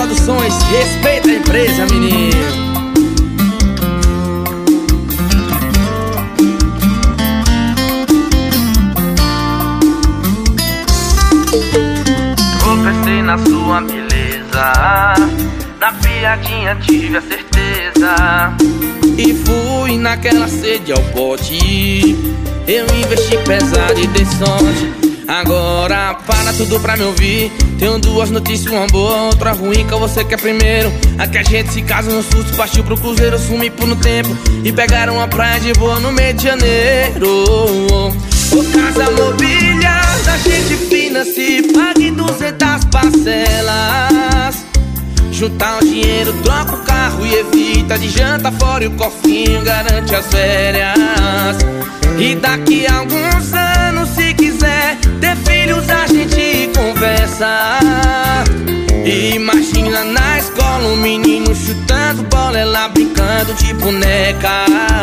Produções, respeita a empresa, menino. Tropecei na sua beleza, na piadinha tive a certeza. E fui naquela sede ao pote, eu investi pesado e dei sorte. Agora para tudo pra me ouvir. Tenho duas notícias, uma boa, outra ruim. Qual você quer primeiro? Aqui a gente se casa no susto, partiu pro cruzeiro, sumi por no tempo e pegaram uma praia de boa no mês de janeiro. Ô casa mobília da gente fina, se pague 200 parcelas. Juntar o dinheiro, troca o carro e evita de janta fora, e o cofrinho garante as férias. E daqui a alguns anos, se quiser ter filhos, a gente conversa. E imagina na escola um menino chutando bola, ela brincando de boneca.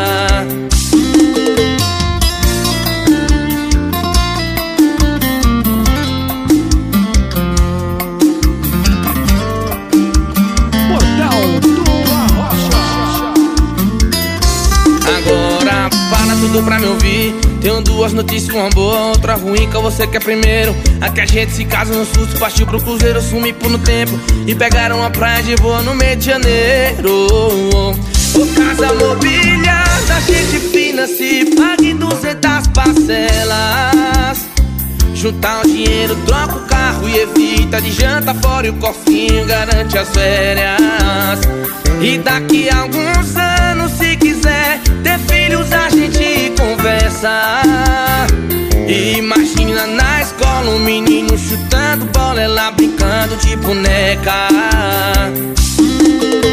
Agora para tudo pra me ouvir. Tenho duas notícias, uma boa, outra ruim. Qual você quer primeiro? Aqui a gente se casa no susto, partiu pro cruzeiro, sumi por no tempo e pegaram uma praia de boa no mês de janeiro. Ô casa mobília da gente fina, se pague 200 parcelas. Juntar o dinheiro, troca o carro e evita de janta fora, e o cofrinho garante as férias. E daqui a alguns anos, se quiser ter filhos, a gente conversa. E imagina na escola um menino chutando bola, ela brincando de boneca.